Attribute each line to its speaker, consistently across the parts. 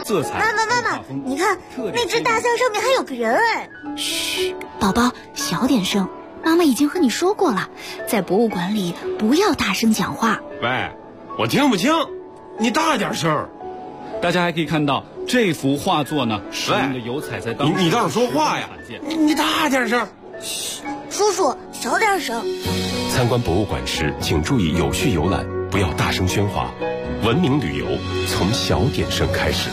Speaker 1: 色彩。
Speaker 2: 妈，你看那只大象上面还有个人哎！
Speaker 3: 嘘，宝宝，小点声。妈妈已经和你说过了，在博物馆里不要大声讲话。
Speaker 1: 喂，我听不清，你大点声。
Speaker 4: 大家还可以看到这幅画作呢，使用的油彩在当时
Speaker 1: 你倒是说话呀！你大点声。
Speaker 2: 嘘，叔叔小点声。
Speaker 5: 参观博物馆时，请注意有序游览，不要大声喧哗。文明旅游从小点声开始。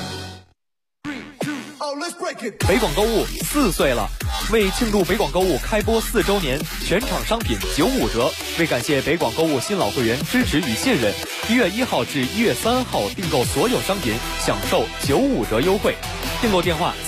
Speaker 6: 北广购物4岁了，为庆祝北广购物开播4周年，全场商品95折。为感谢北广购物新老会员支持与信任，1月1号至1月3号订购所有商品享受95折优惠。订购电话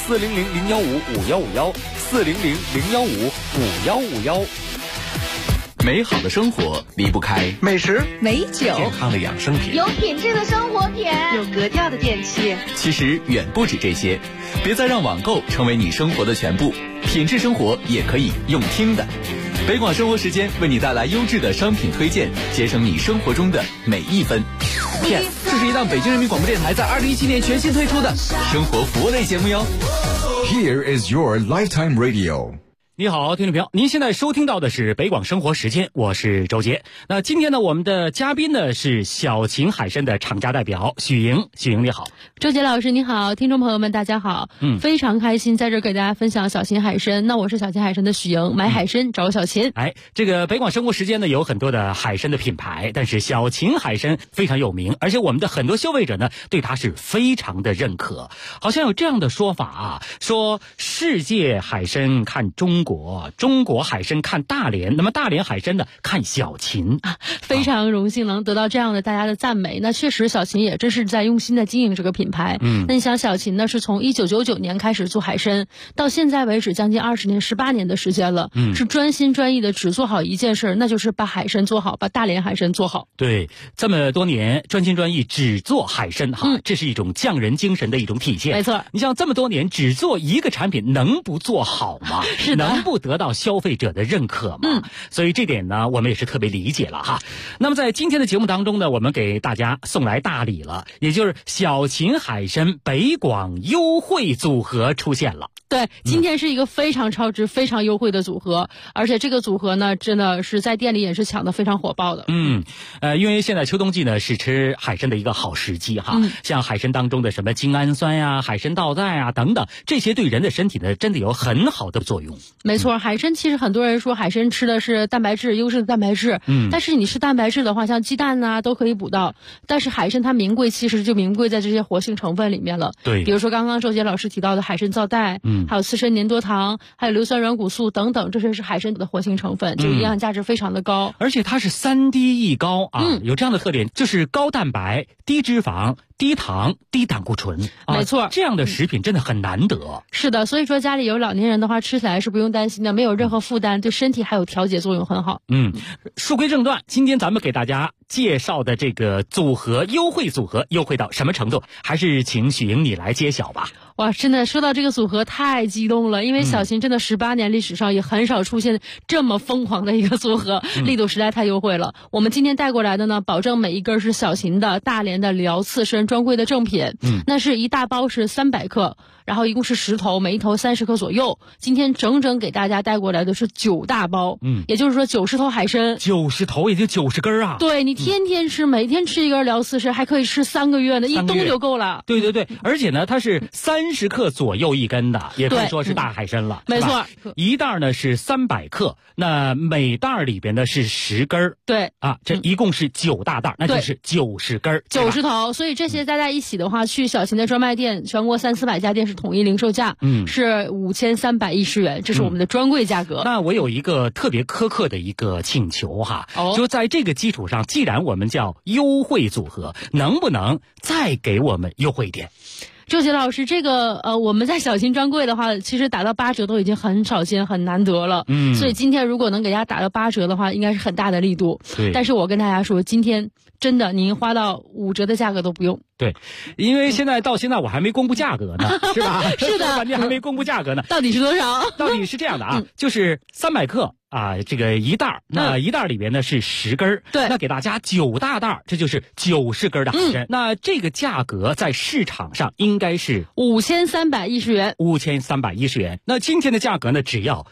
Speaker 6: 400-015-5151，400-015-5151。
Speaker 7: 美好的生活离不开
Speaker 8: 美食、
Speaker 9: 美酒、
Speaker 7: 健康的养生品，
Speaker 10: 有品质的生活品，
Speaker 9: 有格调的电器。
Speaker 7: 其实远不止这些，别再让网购成为你生活的全部，品质生活也可以用听的。北广生活时间为你带来优质的商品推荐，节省你生活中的每一分。
Speaker 8: 这是一档北京人民广播电台在2017年全新推出的
Speaker 7: 生活服务类节目哟。
Speaker 11: Here is your lifetime radio。
Speaker 12: 你好，听众朋友，您现在收听到的是北广生活时间，我是周杰。那今天呢，我们的嘉宾呢是小秦海参的厂家代表许莹。许莹你好。
Speaker 13: 周杰老师你好，听众朋友们大家好。非常开心在这儿给大家分享小秦海参。那我是小秦海参的许莹，买海参找小秦。
Speaker 12: 这个北广生活时间呢有很多的海参的品牌，但是小秦海参非常有名，而且我们的很多消费者呢对它是非常的认可。好像有这样的说法啊，说世界海参看中国，中国海参看大连，那么大连海参呢看小秦
Speaker 13: 啊。非常荣幸能得到这样的大家的赞美。那确实小秦也真是在用心的经营这个品牌。那你想小秦呢是从1999年开始做海参，到现在为止将近20年18年的时间了，是专心专意的只做好一件事，那就是把海参做好，把大连海参做好。
Speaker 12: 对，这么多年专心专意只做海参哈，这是一种匠人精神的一种体现。
Speaker 13: 没错，
Speaker 12: 你像这么多年只做一个产品，能不做好吗？
Speaker 13: 是的，
Speaker 12: 能不得到消费者的认可吗？所以这点呢我们也是特别理解了哈。那么在今天的节目当中呢，我们给大家送来大礼了，也就是小秦海参北广优惠组合出现了。
Speaker 13: 对，今天是一个非常超值非常优惠的组合，而且这个组合呢真的是在店里也是抢得非常火爆的。
Speaker 12: 因为现在秋冬季呢是吃海参的一个好时机哈。像海参当中的什么精氨酸呀、海参皂苷啊等等，这些对人的身体呢真的有很好的作用。
Speaker 13: 没错，海参其实很多人说海参吃的是蛋白质，优质的蛋白质。但是你吃蛋白质的话，像鸡蛋啊都可以补到，但是海参它名贵其实就名贵在这些活性成分里面了。
Speaker 12: 对，
Speaker 13: 比如说刚刚周杰老师提到的海参皂苷，还有刺参粘多糖，还有硫酸软骨素等等，这些是海参的活性成分，就营养价值非常的高。
Speaker 12: 而且它是3低一高啊，有这样的特点，就是高蛋白、低脂肪、低糖、低胆固醇。
Speaker 13: 没错，
Speaker 12: 这样的食品真的很难得。
Speaker 13: 是的，所以说家里有老年人的话，吃起来是不用担心的，没有任何负担，对身体还有调节作用很好。
Speaker 12: 书归正传，今天咱们给大家介绍的这个组合优惠组合优惠到什么程度，还是请许莹你来揭晓吧。
Speaker 13: 哇，真的说到这个组合太激动了，因为小秦真的18年历史上也很少出现这么疯狂的一个组合，力度实在太优惠了。我们今天带过来的呢，保证每一根是小秦的大连的辽刺参专柜的正品。那是一大包是300克，然后一共是10头，每一头30克左右。今天整整给大家带过来的是9大包，也就是说90头海参
Speaker 12: ，90头也就90根啊。
Speaker 13: 对，你天天吃，每天吃一根辽刺参，还可以吃3个月呢，一冬就够了。
Speaker 12: 对，而且呢，它是30克左右一根的，也可以说是大海参了。
Speaker 13: 没错，
Speaker 12: 一袋呢是300克，那每袋里边呢是10根。
Speaker 13: 对
Speaker 12: 啊，这一共是9大袋，那就是90根
Speaker 13: ，90头。所以这些加在一起的话，去小秦的专卖店，全国300-400家店是统一零售价，是5310元，这是我们的专柜价格。
Speaker 12: 那我有一个特别苛刻的一个请求哈，就在这个基础上，既然我们叫优惠组合，能不能再给我们优惠一点？
Speaker 13: 周杰老师，这个我们在小秦专柜的话，其实打到8折都已经很少见、很难得了。所以今天如果能给大家打到8折的话，应该是很大的力度。
Speaker 12: 对，
Speaker 13: 但是我跟大家说，今天真的您花到5折的价格都不用。
Speaker 12: 对，因为到现在我还没公布价格呢，是吧？
Speaker 13: 是的，
Speaker 12: 半天还没公布价格呢。
Speaker 13: 到底是多少？
Speaker 12: 到底是这样的啊，就是300克。 啊，这个一袋，那一袋里边呢是10根，
Speaker 13: 对，
Speaker 12: 那给大家9大袋，这就是90根的海参。那这个价格在市场上应该是
Speaker 13: 5310元
Speaker 12: ，5310元。那今天的价格呢，只要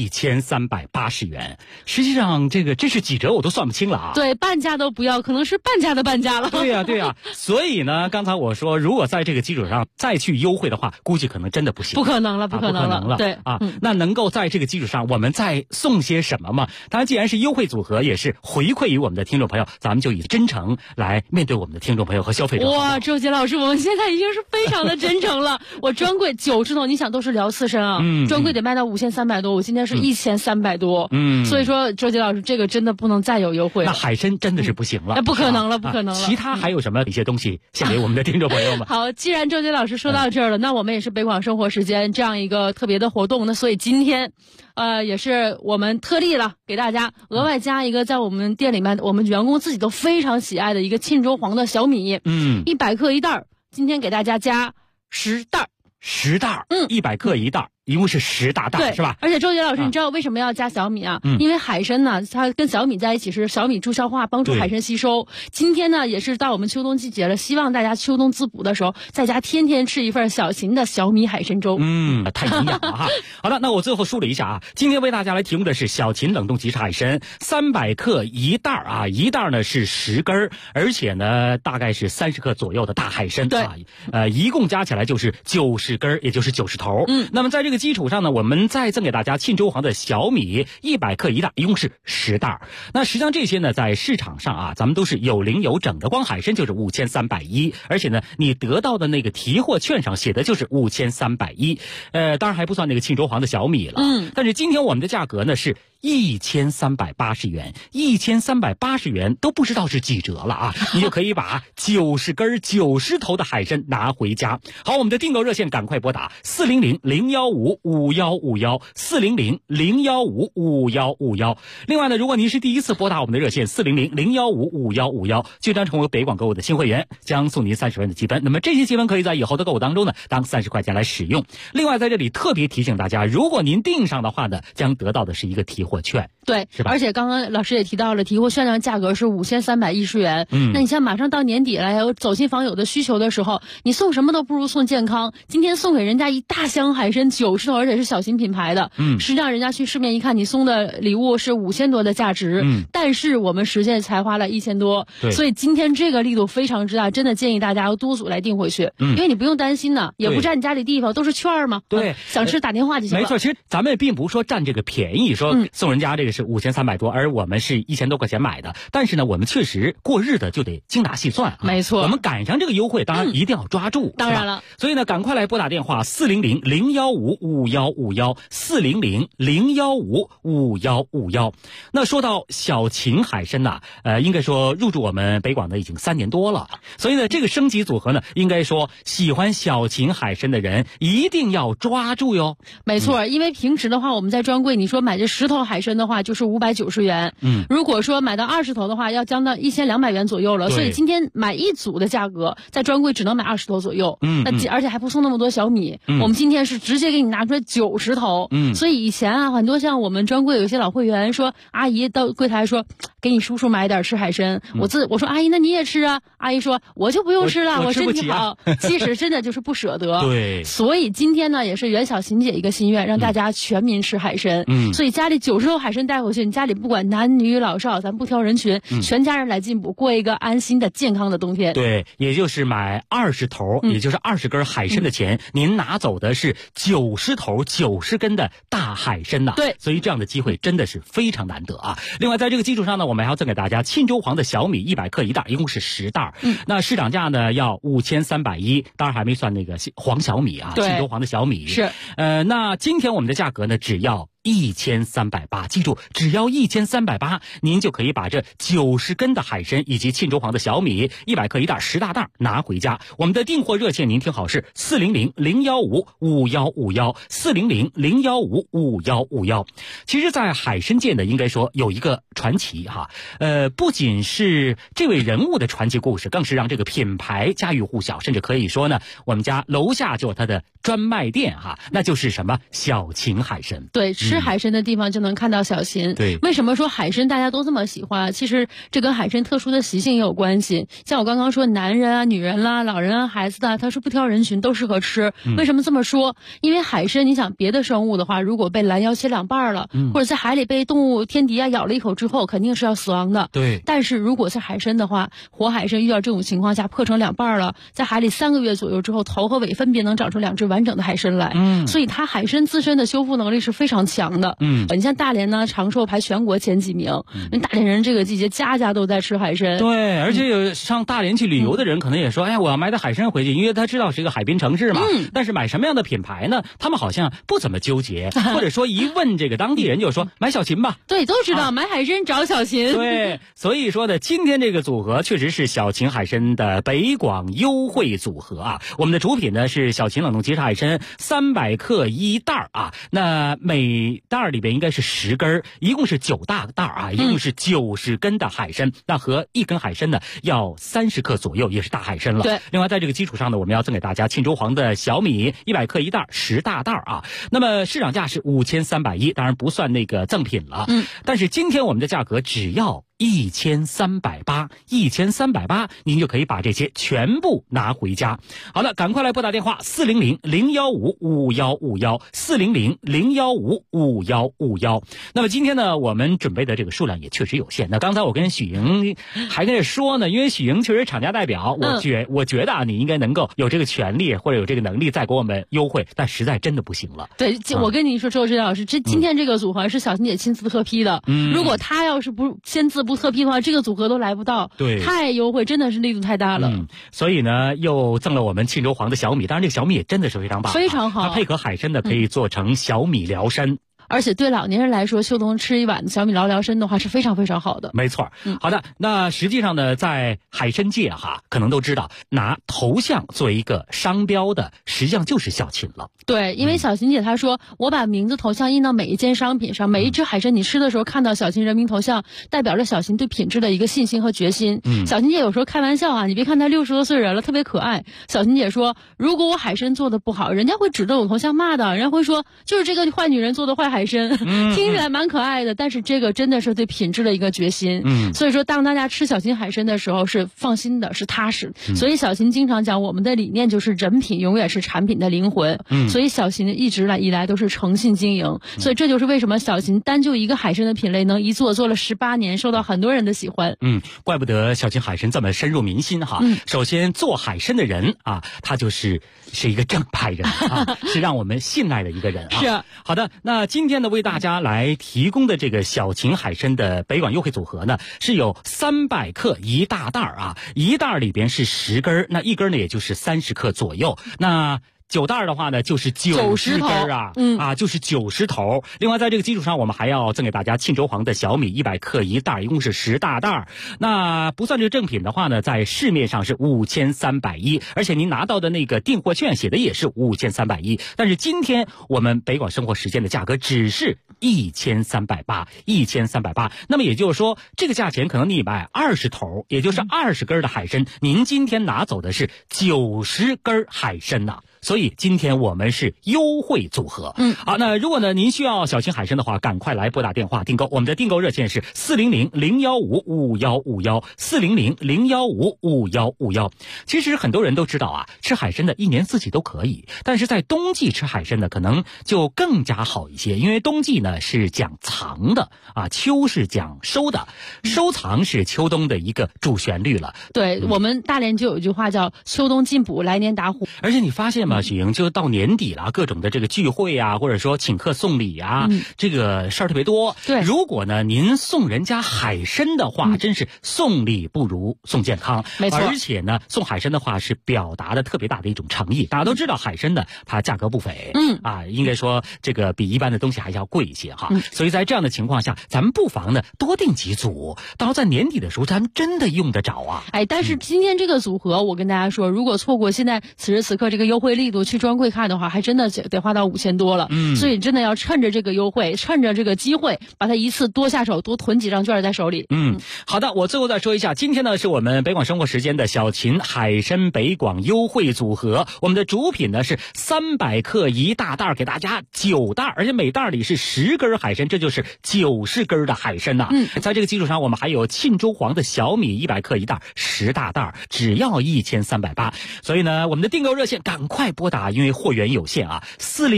Speaker 12: 1380元。实际上，这个真是几折我都算不清了啊。
Speaker 13: 对，半价都不要，可能是半价的半价了。
Speaker 12: 对呀，对呀。所以呢，刚才我说，如果在这个基础上再去优惠的话，估计可能真的不行。
Speaker 13: 不可能了，不可能了。对
Speaker 12: 啊，那能够在这个基础上，我们再送些什么吗？当然，既然是优惠组合，也是回馈于我们的听众朋友，咱们就以真诚来面对我们的听众朋友和消费者。
Speaker 13: 哇，周杰老师，我们现在已经是非常的真诚了。我专柜9只头，你想都是聊刺身啊，专柜得卖到5300多，我今天是1300多，所以说周杰老师这个真的不能再有优惠了。
Speaker 12: 那海参真的是不行了，
Speaker 13: 那不可能了，不可能了。
Speaker 12: 其他还有什么一些东西献给我们的听众朋友们？
Speaker 13: 好，既然周杰老师说到这儿了，那我们也是北广生活时间这样一个特别的活动，那所以今天，也是我们特例了，给大家额外加一个在我们店里面我们员工自己都非常喜爱的一个沁州黄的小米，100克一袋，今天给大家加10袋
Speaker 12: ，10袋，100克一袋。一共是10大袋，是吧？
Speaker 13: 而且周杰老师，你知道为什么要加小米啊？因为海参呢，它跟小米在一起是小米助消化，帮助海参吸收。今天呢，也是到我们秋冬季节了，希望大家秋冬滋补的时候，在家天天吃一份小秦的小米海参粥。
Speaker 12: 太营养了哈。好了，那我最后梳理一下啊，今天为大家来提供的是小秦冷冻即食海参，300克一袋啊，一袋呢是10根，而且呢大概是30克左右的大海参，
Speaker 13: 对，
Speaker 12: 一共加起来就是90根，也就是90头。那么在这个基础上呢，我们再赠给大家沁州黄的小米100克一袋，一共是10袋。那实际上这些呢，在市场上啊，咱们都是有零有整的，光海参就是5310，而且呢，你得到的那个提货券上写的就是5310，当然还不算那个沁州黄的小米了。但是今天我们的价格呢是1380元，1380元都不知道是几折了啊！你就可以把90根90头的海参拿回家。好，我们的订购热线赶快拨打400-015-5151，400-015-5151。另外呢，如果您是第一次拨打我们的热线400-015-5151，就将成为北广购物的新会员，将送您30元的积分。那么这些积分可以在以后的购物当中呢，当30块钱来使用。另外在这里特别提醒大家，如果您订上的话呢，将得到的是一个提货券。
Speaker 13: 对，
Speaker 12: 是吧？
Speaker 13: 而且刚刚老师也提到了，提货券的价格是5310元。那你像马上到年底了，还有走亲访友的需求的时候，你送什么都不如送健康。今天送给人家一大箱海参90头，而且是小型品牌的。实际上人家去市面一看，你送的礼物是5000多的价值，但是我们实现才花了1000多。所以今天这个力度非常之大，真的建议大家要多组来订回去，因为你不用担心呢，也不占你家里地方，都是券嘛。
Speaker 12: 对，
Speaker 13: 想吃打电话就行了。
Speaker 12: 没错，其实咱们并不是说占这个便宜，说送人家这个是5300多，而我们是1000多块钱买的。但是呢，我们确实过日子就得精打细算，
Speaker 13: 没错。
Speaker 12: 我们赶上这个优惠，当然一定要抓住。
Speaker 13: 当然了，
Speaker 12: 所以呢，赶快来拨打电话400-015-5151，400-015-5151。那说到小秦海参呐，应该说入驻我们北广呢已经3年多了，所以呢，这个升级组合呢，应该说喜欢小秦海参的人一定要抓住哟。
Speaker 13: 没错，因为平时的话，我们在专柜，你说买这10头海参的话，就是590元。如果说买到20头的话，要将到1200元左右了。所以今天买一组的价格，在专柜只能买20头左右。而且还不送那么多小米。我们今天是直接给你拿出来90头。所以以前啊，很多像我们专柜有一些老会员说，阿姨到柜台说，给你叔叔买点吃海参。我说阿姨，那你也吃啊？阿姨说我就不用吃了，我身体好。其实真的就是不舍得。
Speaker 12: 对。
Speaker 13: 所以今天呢，也是袁小琴姐一个心愿，让大家全民吃海参。所以家里90头海参带回去，你家里不管男女老少，咱不挑人群，全家人来进补，过一个安心的健康的冬天。
Speaker 12: 对，也就是买20头，也就是20根海参的钱，您拿走的是90头90根的大海参呐。
Speaker 13: 对，
Speaker 12: 所以这样的机会真的是非常难得啊。另外在这个基础上呢，我们还要赠给大家沁州黄的小米100克一袋，一共是10袋。那市场价呢要5310，当然还没算那个黄小米啊，沁州黄的小米
Speaker 13: 是。
Speaker 12: 那今天我们的价格呢只要1380，记住，只要1380，您就可以把这90根的海参以及沁州黄的小米100克一袋10大袋拿回家。我们的订货热线您听好是400-015-5151，400-015-5151。其实在海参界呢，应该说有一个传奇哈，不仅是这位人物的传奇故事，更是让这个品牌家喻户晓，甚至可以说呢，我们家楼下就有他的专卖店哈，那就是什么小秦海参。
Speaker 13: 对，吃海参的地方就能看到小秦。
Speaker 12: 对，
Speaker 13: 为什么说海参大家都这么喜欢？其实这跟海参特殊的习性也有关系。像我刚刚说，男人啊、女人啦、老人啊、孩子啊，他是不挑人群，都适合吃。为什么这么说？因为海参，你想别的生物的话，如果被拦腰切两半了，或者在海里被动物天敌啊咬了一口之后，肯定是要死亡的。
Speaker 12: 对。
Speaker 13: 但是如果是海参的话，活海参遇到这种情况下破成两半了，在海里3个月左右之后，头和尾分别能长出2只完整的海参来。所以它海参自身的修复能力是非常强的。你像大连呢，长寿排全国前几名。大连人这个季节家家都在吃海参。
Speaker 12: 对，而且有上大连去旅游的人可能也说，哎，我要买点海参回去，因为他知道是一个海滨城市嘛。但是买什么样的品牌呢？他们好像不怎么纠结，或者说一问这个当地人就说买小秦吧。
Speaker 13: 对，都知道买海参找小秦。
Speaker 12: 对，所以说呢，今天这个组合确实是小秦海参的北广优惠组合啊。我们的主品呢是小秦冷冻即食海参，300克1袋啊。那每袋里边应该是10根，一共是9大袋啊，一共是90根的海参。那和1根海参呢要30克左右，也是大海参了。
Speaker 13: 对。
Speaker 12: 另外在这个基础上呢，我们要赠给大家沁州黄的小米100克1袋，10大袋啊。那么市场价是5310，当然不算那个赠品了。但是今天我们的价格只要1380，1380，您就可以把这些全部拿回家。好了，赶快来拨打电话400-015-5151，400-015-5151。那么今天呢，我们准备的这个数量也确实有限。那刚才我跟许莹还跟着说呢，因为许莹确实厂家代表，我觉得啊，你应该能够有这个权利或者有这个能力再给我们优惠，但实在真的不行了。
Speaker 13: 对，我跟您说，周指导老师，今天这个组合是小秦姐亲自特批的。如果她要是不签字不特批的话，这个组合都来不到。
Speaker 12: 对，
Speaker 13: 太优惠，真的是力度太大了。
Speaker 12: 所以呢，又赠了我们沁州黄的小米，当然这个小米也真的是非常棒，
Speaker 13: 非常好。
Speaker 12: 它配合海参的可以做成小米辽参。
Speaker 13: 而且对老年人来说，秋冬吃一碗小米辽参的话是非常非常好的。
Speaker 12: 没错。好的，那实际上呢，在海参界哈，可能都知道拿头像作为一个商标的，实际上就是小秦了。
Speaker 13: 对，因为小秦姐她说，我把名字头像印到每一件商品上，每一只海参你吃的时候看到小秦人民头像，代表着小秦对品质的一个信心和决心。小秦姐有时候开玩笑啊，你别看她60多岁人了，特别可爱。小秦姐说，如果我海参做的不好，人家会指着我头像骂的，人家会说就是这个坏女人做的坏海参。听起来蛮可爱的，但是这个真的是对品质的一个决心。所以说当大家吃小秦海参的时候是放心的，是踏实。所以小秦经常讲，我们的理念就是人品永远是产品的灵魂。所以小秦一直以来都是诚信经营。所以这就是为什么小秦单就一个海参的品类能一做了18年，受到很多人的喜欢。
Speaker 12: 怪不得小秦海参这么深入民心哈。首先做海参的人啊，他是一个正派人啊，是让我们信赖的一个人啊。
Speaker 13: 是。
Speaker 12: 好的，那今天呢为大家来提供的这个小秦海参的北广优惠组合呢，是有300克1大袋啊，一袋里边是10根，那一根呢也就是30克左右。那9袋的话呢，就是90根啊，就是90头。另外，在这个基础上，我们还要赠给大家沁州黄的小米100克1袋，一共是10大袋。那不算这个正品的话呢，在市面上是5310，而且您拿到的那个订货券写的也是5310。但是今天我们北广生活时间的价格只是1380，1380。那么也就是说，这个价钱可能你买20头，也就是20根的海参，您今天拿走的是90根海参呐。所以今天我们是优惠组合。好，那如果呢您需要小秦海参的话，赶快来拨打电话订购。我们的订购热线是400-015-5151，400-015-5151。其实很多人都知道啊，吃海参的一年四季都可以，但是在冬季吃海参呢，可能就更加好一些，因为冬季呢是讲藏的啊，秋是讲收的，收藏是秋冬的一个主旋律了。
Speaker 13: 对，我们大连就有一句话叫秋冬进补，来年打虎。
Speaker 12: 而且你发现吗，许莹，就到年底了，各种的这个聚会啊，或者说请客送礼啊，这个事儿特别多。
Speaker 13: 对，
Speaker 12: 如果呢您送人家海参的话，真是送礼不如送健康。
Speaker 13: 没错，
Speaker 12: 而且呢送海参的话是表达的特别大的一种诚意。大家都知道海参呢它价格不菲，应该说这个比一般的东西还要贵一些哈。所以在这样的情况下，咱们不妨呢多订几组，到在年底的时候咱们真的用得着啊。
Speaker 13: 但是今天这个组合，我跟大家说，如果错过现在此时此刻这个优惠力力度去专柜看的话，还真的得花到5000多了。所以真的要趁着这个优惠，趁着这个机会，把它一次多下手，多囤几张券在手里。
Speaker 12: 好的，我最后再说一下，今天呢是我们北广生活时间的小秦海参北广优惠组合，我们的主品呢是300克1大袋，给大家9袋，而且每袋里是10根海参，这就是90根的海参呐。在这个基础上，我们还有沁州黄的小米100克1袋，10大袋，只要1380。所以呢，我们的订购热线赶快拨打，因为货源有限啊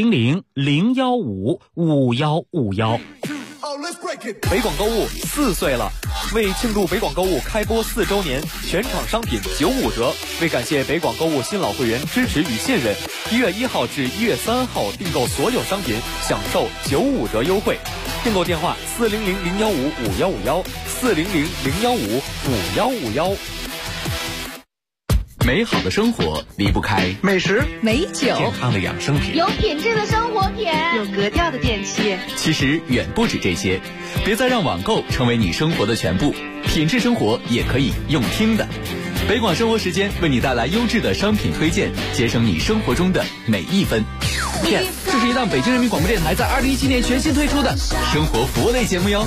Speaker 12: ，400-015-5151。
Speaker 6: 北广购物4岁了，为庆祝北广购物开播4周年，全场商品95折。为感谢北广购物新老会员支持与信任，1月1号至1月3号订购所有商品享受95折优惠。订购电话400-015-5151，400-015-5151。
Speaker 7: 美好的生活离不开
Speaker 9: 美食、美酒、
Speaker 7: 健康的养生品、
Speaker 2: 有品质的生活品、
Speaker 9: 有格调的电器。
Speaker 7: 其实远不止这些，别再让网购成为你生活的全部，品质生活也可以用听的。北广生活时间为你带来优质的商品推荐，节省你生活中的每一分。
Speaker 8: 这是一档北京人民广播电台在2017年全新推出的
Speaker 7: 生活服务类节目哟。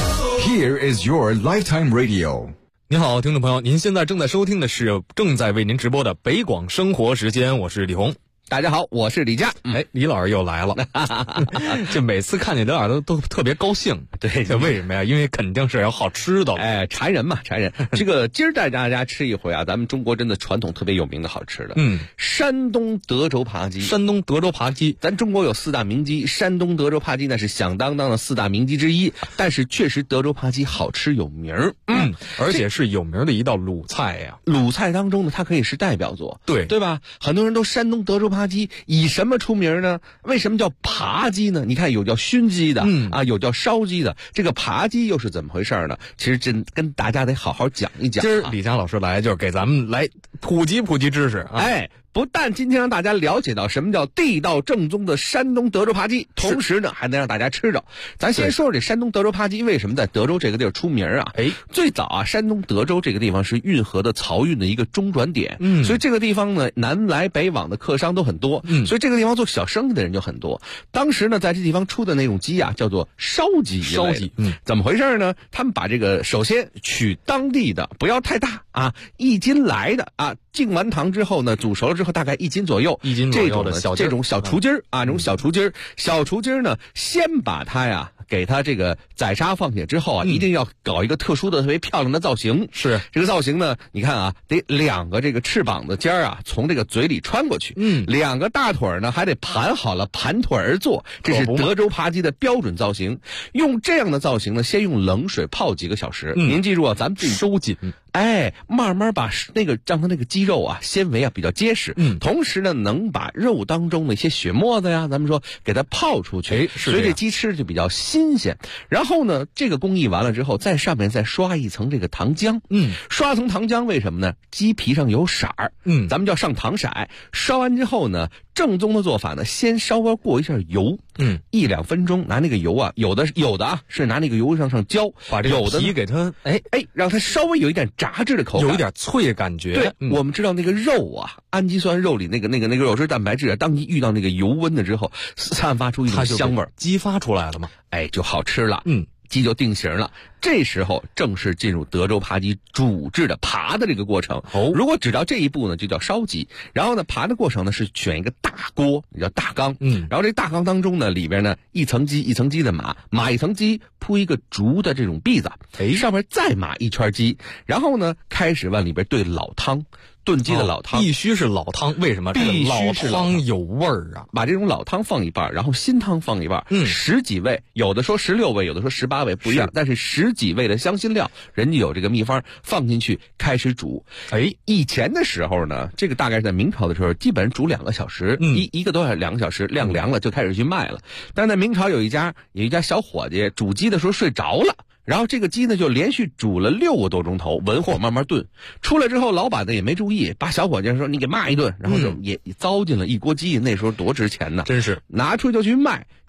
Speaker 11: Here is your lifetime radio。
Speaker 10: 您好，听众朋友，您现在正在收听的是正在为您直播的北广生活时间，我是李红。
Speaker 1: 大家好，我是李佳。
Speaker 10: 李老师又来了，就每次看见李老师都特别高兴。
Speaker 1: 对，
Speaker 10: 这为什么呀？因为肯定是要好吃的。
Speaker 1: 馋人嘛，馋人。这个今儿带大家吃一回啊，咱们中国真的传统特别有名的好吃的。山东德州扒鸡。
Speaker 10: 山东德州扒鸡，
Speaker 1: 咱中国有4大名鸡，山东德州扒鸡那是响当当的4大名鸡之一。但是确实德州扒鸡好吃有名儿。
Speaker 10: 而且是有名的一道鲁菜呀。
Speaker 1: 鲁菜当中呢，它可以是代表作，对吧？很多人都山东德州扒鸡以什么出名呢？为什么叫扒鸡呢？你看有叫熏鸡的，有叫烧鸡的，这个扒鸡又是怎么回事呢？其实真跟大家得好好讲一讲。
Speaker 10: 今儿李佳老师来就是给咱们来普及知识啊。
Speaker 1: 不但今天让大家了解到什么叫地道正宗的山东德州扒鸡，同时呢还能让大家吃着。咱先说说这山东德州扒鸡为什么在德州这个地儿出名啊？最早啊，山东德州这个地方是运河的漕运的一个中转点，所以这个地方呢南来北往的客商都很多，所以这个地方做小生意的人就很多。当时呢在这地方出的那种鸡啊叫做烧鸡，怎么回事呢？他们把这个首先取当地的，不要太大啊，1斤来的啊，敬完糖之后呢煮熟了之后大概1斤左右，这种小雏鸡儿啊，这种小雏鸡儿呢，先把它呀给它这个宰杀放下之后啊，一定要搞一个特殊的特别漂亮的造型。
Speaker 10: 是
Speaker 1: 这个造型呢，你看啊，得2个这个翅膀的尖儿啊从这个嘴里穿过去，2个大腿呢还得盘好了，盘腿而坐，这是德州扒鸡的标准造型。用这样的造型呢，先用冷水泡几个小时。您记住啊，咱们自己收紧，慢慢把让它那个鸡肉啊纤维啊比较结实，同时呢能把肉当中的一些血沫子呀，咱们说给它泡出去，所以这鸡吃就比较新鲜。然后呢，这个工艺完了之后，在上面再刷一层这个糖浆，刷层糖浆为什么呢？鸡皮上有色儿，咱们叫上糖色。刷完之后呢，正宗的做法呢，先稍微过一下油，1-2分钟，拿那个油啊，有的啊是拿那个油上浇，
Speaker 10: 把这个皮给它
Speaker 1: 让它稍微有一点炸制的口感，
Speaker 10: 有一点脆的感觉。
Speaker 1: 对，我们知道那个肉啊，氨基酸肉里那个肉质蛋白质啊，当你遇到那个油温的之后，散发出一种香味儿，
Speaker 10: 激发出来了嘛，
Speaker 1: 就好吃了。鸡就定型了。这时候正式进入德州扒鸡煮制的扒的这个过程。如果只到这一步呢，就叫烧鸡。然后呢，扒的过程呢是选一个大锅，也叫大缸。然后这大缸当中呢，里边呢一层鸡一层鸡的码一层鸡，铺一个竹的这种篦子，上面再码一圈鸡，然后呢开始往里边兑老汤。炖鸡的老汤
Speaker 10: 必须是老汤，为什么？这个老汤有味儿啊！
Speaker 1: 把这种老汤放一半，然后新汤放一半，10几味，有的说16味，有的说18味，不一样。但是10几味的香辛料，人家有这个秘方，放进去开始煮。以前的时候呢，这个大概是在明朝的时候，基本上煮2个小时，一个多小时2个小时，晾凉了就开始去卖了。但是在明朝有一家小伙计煮鸡的时候睡着了。然后这个鸡呢就连续煮了6个多钟头，文火慢慢炖。出来之后，老板呢也没注意，把小伙计说你给骂一顿，然后就也糟践了一锅鸡。那时候多值钱呢，
Speaker 10: 真是
Speaker 1: 拿出去就去卖。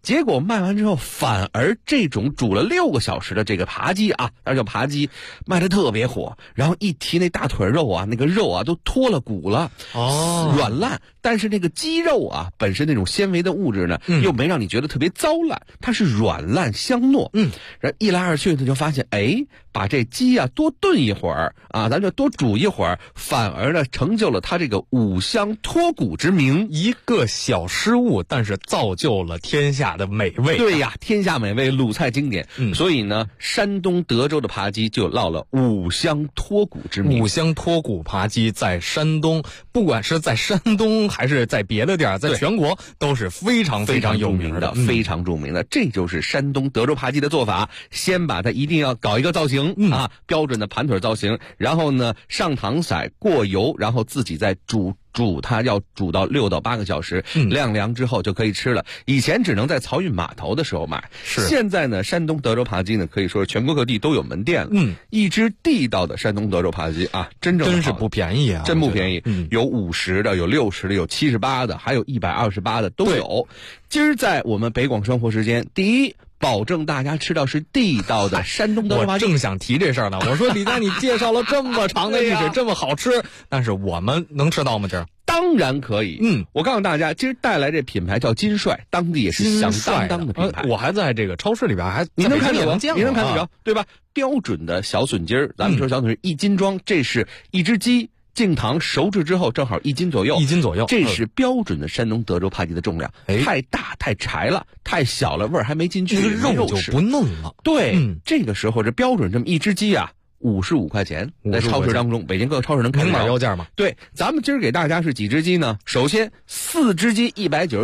Speaker 1: 结果卖完之后，反而这种煮了6个小时的这个扒鸡啊，那叫扒鸡，卖的特别火。然后一提那大腿肉啊，那个肉啊都脱了骨了，软烂。但是那个鸡肉啊，本身那种纤维的物质呢，又没让你觉得特别糟烂，它是软烂香糯。然后一来二去呢，就发现，把这鸡啊多炖一会儿啊，咱就多煮一会儿，反而呢成就了它这个五香脱骨之名。
Speaker 10: 一个小失误，但是造就了天下的美味。
Speaker 1: 对呀，天下美味，鲁菜经典。所以呢，山东德州的扒鸡就落了五香脱骨之名。
Speaker 10: 五香脱骨扒鸡在山东，不管是在山东还是在别的地儿，在全国都是非常非常有名的，
Speaker 1: 非常著名的。这就是山东德州扒鸡的做法，先把它一定要搞一个造型啊，标准的盘腿造型，然后呢上糖色过油，然后自己再煮它，要煮到6到8个小时，晾凉之后就可以吃了。以前只能在漕运码头的时候买，现在呢，山东德州扒鸡呢可以说是全国各地都有门店了。一只地道的山东德州扒鸡啊，真
Speaker 10: 是不便宜啊，
Speaker 1: 真不便宜。有50的，有60的，有78的，还有128的都有。今儿在我们北广生活时间，第一，保证大家吃到是地道的山东德州扒鸡。
Speaker 10: 我正想提这事儿呢，我说李佳，你介绍了这么长的历史，这么好吃，但是我们能吃到吗？这
Speaker 1: 当然可以。我告诉大家，今儿带来这品牌叫金帅，当地也是响当当的品牌。
Speaker 10: 我还在这个超市里边
Speaker 1: 你能看得着，
Speaker 10: 你
Speaker 1: 能看得着，对吧？标准的小笋筋儿，咱们说小笋是1斤装，这是一只鸡。净糖熟制之后正好1斤左右，这是标准的山东德州扒鸡的重量。太大太柴了，太小了味儿还没进去，
Speaker 10: 肉就不嫩了。
Speaker 1: 对，这个时候这标准这么一只鸡啊，55块钱，在超市当中，北京各个超市能看到。
Speaker 10: 明码标价吗？
Speaker 1: 对，咱们今儿给大家是几只鸡呢？首先4只鸡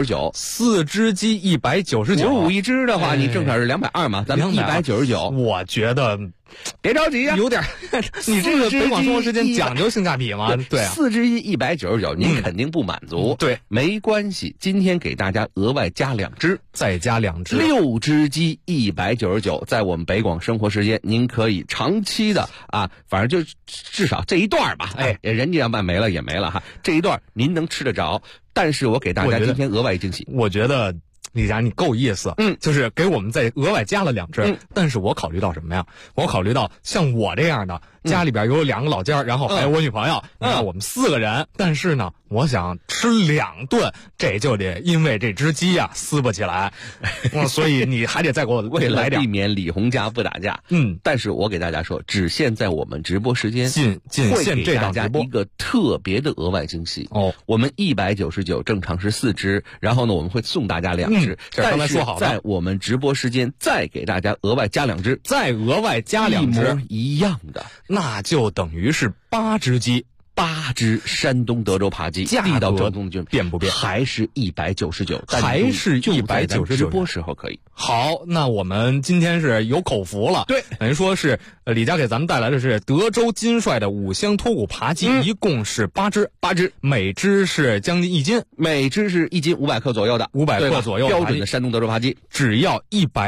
Speaker 1: 199，4
Speaker 10: 只鸡199，55
Speaker 1: 一只的话，你正好是220嘛，咱们199。
Speaker 10: 我觉得。
Speaker 1: 别着急啊，
Speaker 10: 有点，你这个北广生活时间讲究性价比吗？对啊
Speaker 1: ，4只鸡199，您肯定不满足。
Speaker 10: 对，
Speaker 1: 没关系，今天给大家额外加2只，
Speaker 10: 再加2只
Speaker 1: ，6只鸡199，在我们北广生活时间，您可以长期的啊，反正就至少这一段吧，人家要卖没了也没了哈，这一段您能吃得着。但是我给大家今天额外惊喜，
Speaker 10: 我觉得。李佳，你够意思，就是给我们再额外加了2只，但是我考虑到什么呀？我考虑到像我这样的，家里边有2个老家，然后还有我女朋友，你看我们4个人，但是呢，我想吃2顿，这就得因为这只鸡啊撕不起来，所以你还得再给我
Speaker 1: 为了
Speaker 10: 来点，
Speaker 1: 避免李红家不打架。但是我给大家说，只限在我们直播时间，
Speaker 10: 仅限这档直播
Speaker 1: 一个特别的额外惊喜哦。我们199正常是4只，然后呢我们会送大家2只，
Speaker 10: 刚才说好的，
Speaker 1: 在我们直播时间再给大家额外加2只，
Speaker 10: 再额外加2只，
Speaker 1: 一模一样的，
Speaker 10: 那就等于是8只鸡。
Speaker 1: 8只山东德州扒鸡，地道正宗的
Speaker 10: 变不变？
Speaker 1: 还是199，
Speaker 10: 还是199，
Speaker 1: 直播时候可以。
Speaker 10: 好，那我们今天是有口福了。
Speaker 1: 对，
Speaker 10: 等于说是李佳给咱们带来的是德州金帅的五香脱骨扒鸡，一共是8只，每只是将近1斤，
Speaker 1: 每只是1斤500克左右的
Speaker 10: ，500克左右
Speaker 1: 标准的山东德州扒鸡，
Speaker 10: 只要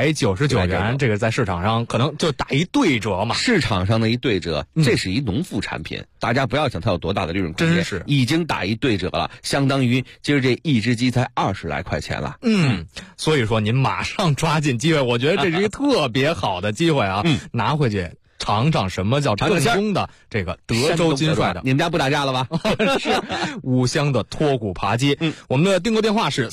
Speaker 10: 199元。这个在市场上可能就打一对折嘛。
Speaker 1: 市场上的一对折，这是一农副产品，大家不要想它有多大的利润空间，
Speaker 10: 真是
Speaker 1: 已经打一对折了，相当于今儿这一只鸡才20来块钱了。
Speaker 10: 所以说您马上抓紧机会，我觉得这是一个特别好的机会啊，拿回去尝尝什么叫正宗的这个德州金帅的。
Speaker 1: 你们家不打架了吧？
Speaker 10: 是五香的脱骨扒鸡。我们的订购电话是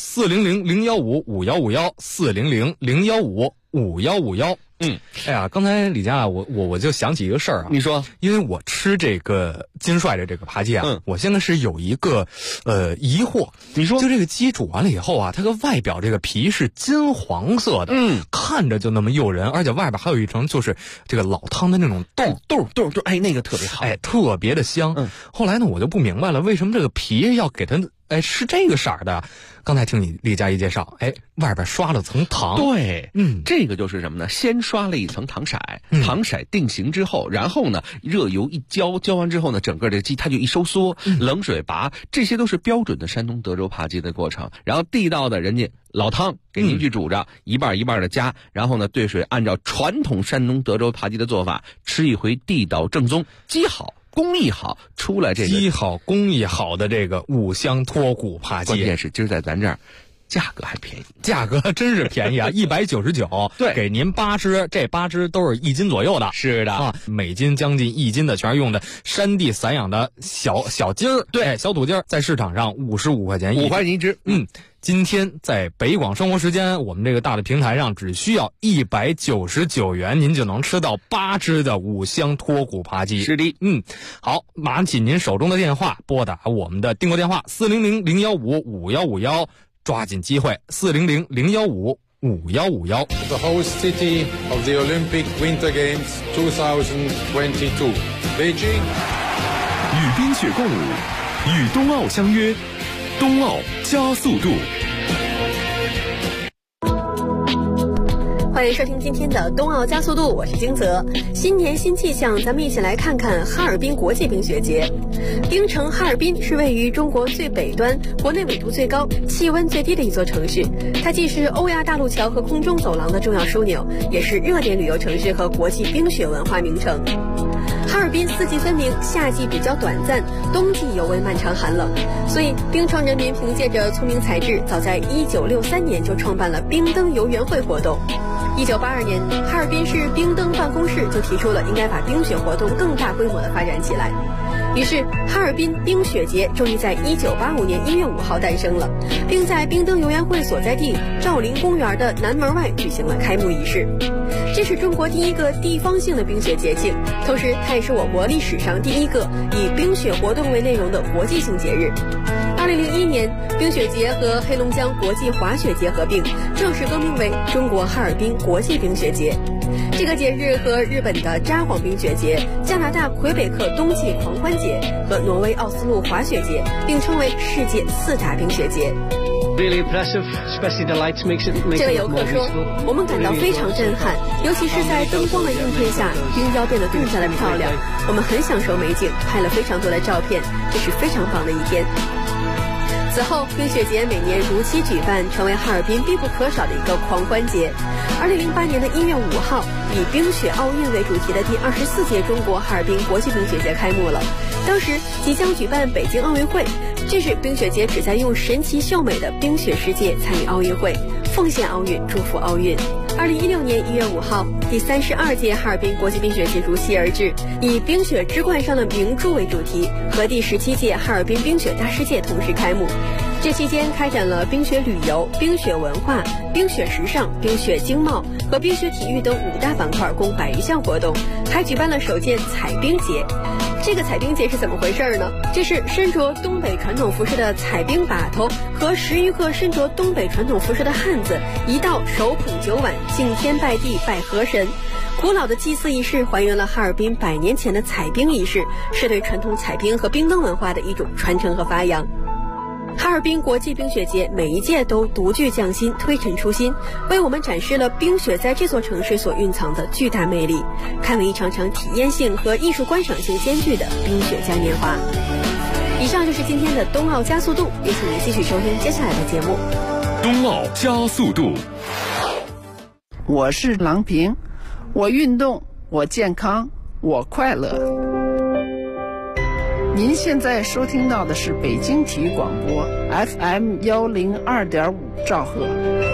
Speaker 10: 400-015-5151，400-015-5151。哎呀，刚才李佳，我就想起一个事儿啊。
Speaker 1: 你说，
Speaker 10: 因为我吃这个金帅的这个扒鸡啊，我现在是有一个疑惑。
Speaker 1: 你说，
Speaker 10: 就这个鸡煮完了以后啊，它个外表这个皮是金黄色的，看着就那么诱人，而且外边还有一层就是这个老汤的那种豆，
Speaker 1: 哎，那个特别好，
Speaker 10: 哎，特别的香。后来呢，我就不明白了，为什么这个皮要给它是这个色儿的？刚才听你李佳一介绍，外边刷了层糖。
Speaker 1: 对，这个就是什么呢？先刷了一层糖色，糖色定型之后，然后呢，热油一浇，浇完之后呢，整个这鸡它就一收缩，冷水拔，这些都是标准的山东德州扒鸡的过程。然后地道的人家老汤给您去煮着，一半一半的加，然后呢兑水，按照传统山东德州扒鸡的做法，吃一回地道正宗，鸡好。工艺好，出来这个
Speaker 10: 鸡好工艺好的这个五香脱骨扒鸡，
Speaker 1: 关键是今儿在咱这儿价格还便宜，
Speaker 10: 价格真是便宜啊，199，
Speaker 1: 对，
Speaker 10: 给您8只，这8只都是1斤左右的。
Speaker 1: 是的
Speaker 10: 啊，每斤将近1斤的，全是用的山地散养的小鸡儿，
Speaker 1: 对，
Speaker 10: 小土鸡儿，在市场上55块钱
Speaker 1: 5块钱一只。
Speaker 10: 今天在北广生活时间，我们这个大的平台上，只需要199元，您就能吃到8只的五香脱骨扒鸡。
Speaker 1: 是的，
Speaker 10: 好，拿起您手中的电话，拨打我们的订购电话400-015-5151，抓紧机会，400-015-5151。
Speaker 14: The host city of the Olympic Winter Games 2022, Beijing。
Speaker 5: 与冰雪共舞，与冬奥相约，冬奥加速度。
Speaker 15: 欢迎收听今天的冬奥加速度，我是金泽。新年新气象，咱们一起来看看哈尔滨国际冰雪节。冰城哈尔滨是位于中国最北端、国内纬度最高、气温最低的一座城市。它既是欧亚大陆桥和空中走廊的重要枢纽，也是热点旅游城市和国际冰雪文化名城。哈尔滨四季分明，夏季比较短暂，冬季尤为漫长寒冷，所以冰城人民凭借着聪明才智，早在1963年就创办了冰灯游园会活动。1982年，哈尔滨市冰灯办公室就提出了应该把冰雪活动更大规模的发展起来。于是，哈尔滨冰雪节终于在1985年1月5号诞生了，并在冰灯游园会所在地兆麟公园的南门外举行了开幕仪式。这是中国第一个地方性的冰雪节庆，同时它也是我国历史上第一个以冰雪活动为内容的国际性节日。2001年，冰雪节和黑龙江国际滑雪节合并，正式更名为中国哈尔滨国际冰雪节。这个节日和日本的札幌冰雪节、加拿大魁北克冬季狂欢节和挪威奥斯陆滑雪节并称为世界4大冰雪节。
Speaker 16: Really impressive, especially the lights makes it
Speaker 15: 这位游客说，我们感到非常震撼，尤其是在灯光的映衬下，冰雕变得更加的漂亮。我们很享受美景，拍了非常多的照片，这是非常棒的一天。此后，冰雪节每年如期举办，成为哈尔滨必不可少的一个狂欢节。2008年的1月5号，以冰雪奥运为主题的第24届中国哈尔滨国际冰雪节开幕了。当时即将举办北京奥运会，这是冰雪节旨在用神奇秀美的冰雪世界参与奥运会，奉献奥运，祝福奥运。2016年1月5号，第32届哈尔滨国际冰雪节如期而至，以冰雪之冠上的明珠为主题，和第17届哈尔滨冰雪大世界同时开幕。这期间开展了冰雪旅游、冰雪文化、冰雪时尚、冰雪经贸和冰雪体育等5大板块，共100余项活动，还举办了首届彩冰节。这个彩冰节是怎么回事呢？这是身着东北传统服饰的彩冰把头和10余个身着东北传统服饰的汉子，一道手捧酒碗，敬天拜地拜河神。古老的祭祀仪式还原了哈尔滨100年前的彩冰仪式，是对传统彩冰和冰灯文化的一种传承和发扬。哈尔滨国际冰雪节每一届都独具匠心，推陈出新，为我们展示了冰雪在这座城市所蕴藏的巨大魅力，堪为一场场体验性和艺术观赏性兼具的冰雪嘉年华。以上就是今天的冬奥加速度，也请您继续收听接下来的节目。
Speaker 5: 冬奥加速度。
Speaker 17: 我是郎平，我运动，我健康，我快乐。您现在收听到的是北京体育广播 FM 102.5兆赫。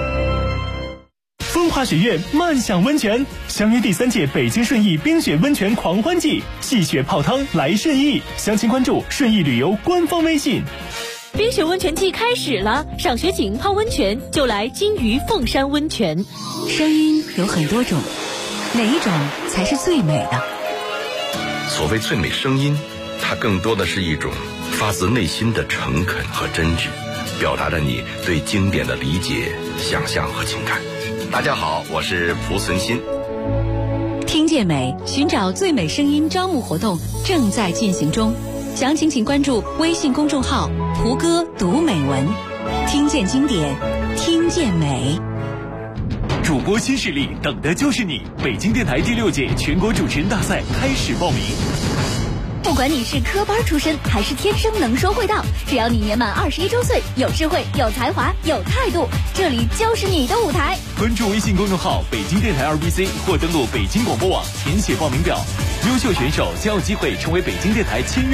Speaker 18: 风华学院漫享温泉，相约第3届北京顺义冰雪温泉狂欢季，戏雪泡汤来顺义，详情关注顺义旅游官方微信。
Speaker 19: 冰雪温泉季开始了，赏雪景泡温泉就来金鱼凤山温泉。
Speaker 20: 声音有很多种，哪一种才是最美的？
Speaker 21: 所谓最美声音，它更多的是一种发自内心的诚恳和真挚，表达着你对经典的理解、想象和情感。大家好，我是蒲存昕。
Speaker 20: 听见美，寻找最美声音招募活动正在进行中，详情请关注微信公众号蒲哥读美文，听见经典，听见美。
Speaker 18: 主播新势力，等的就是你！北京电台第6届全国主持人大赛开始报名。
Speaker 2: 不管你是科班出身还是天生能说会道，只要你年满21周岁，有智慧、有才华、有态度，这里就是你的舞台。
Speaker 18: 关注微信公众号北京电台2BC 或登录北京广播网填写报名表，优秀选手将有机会成为北京电台签约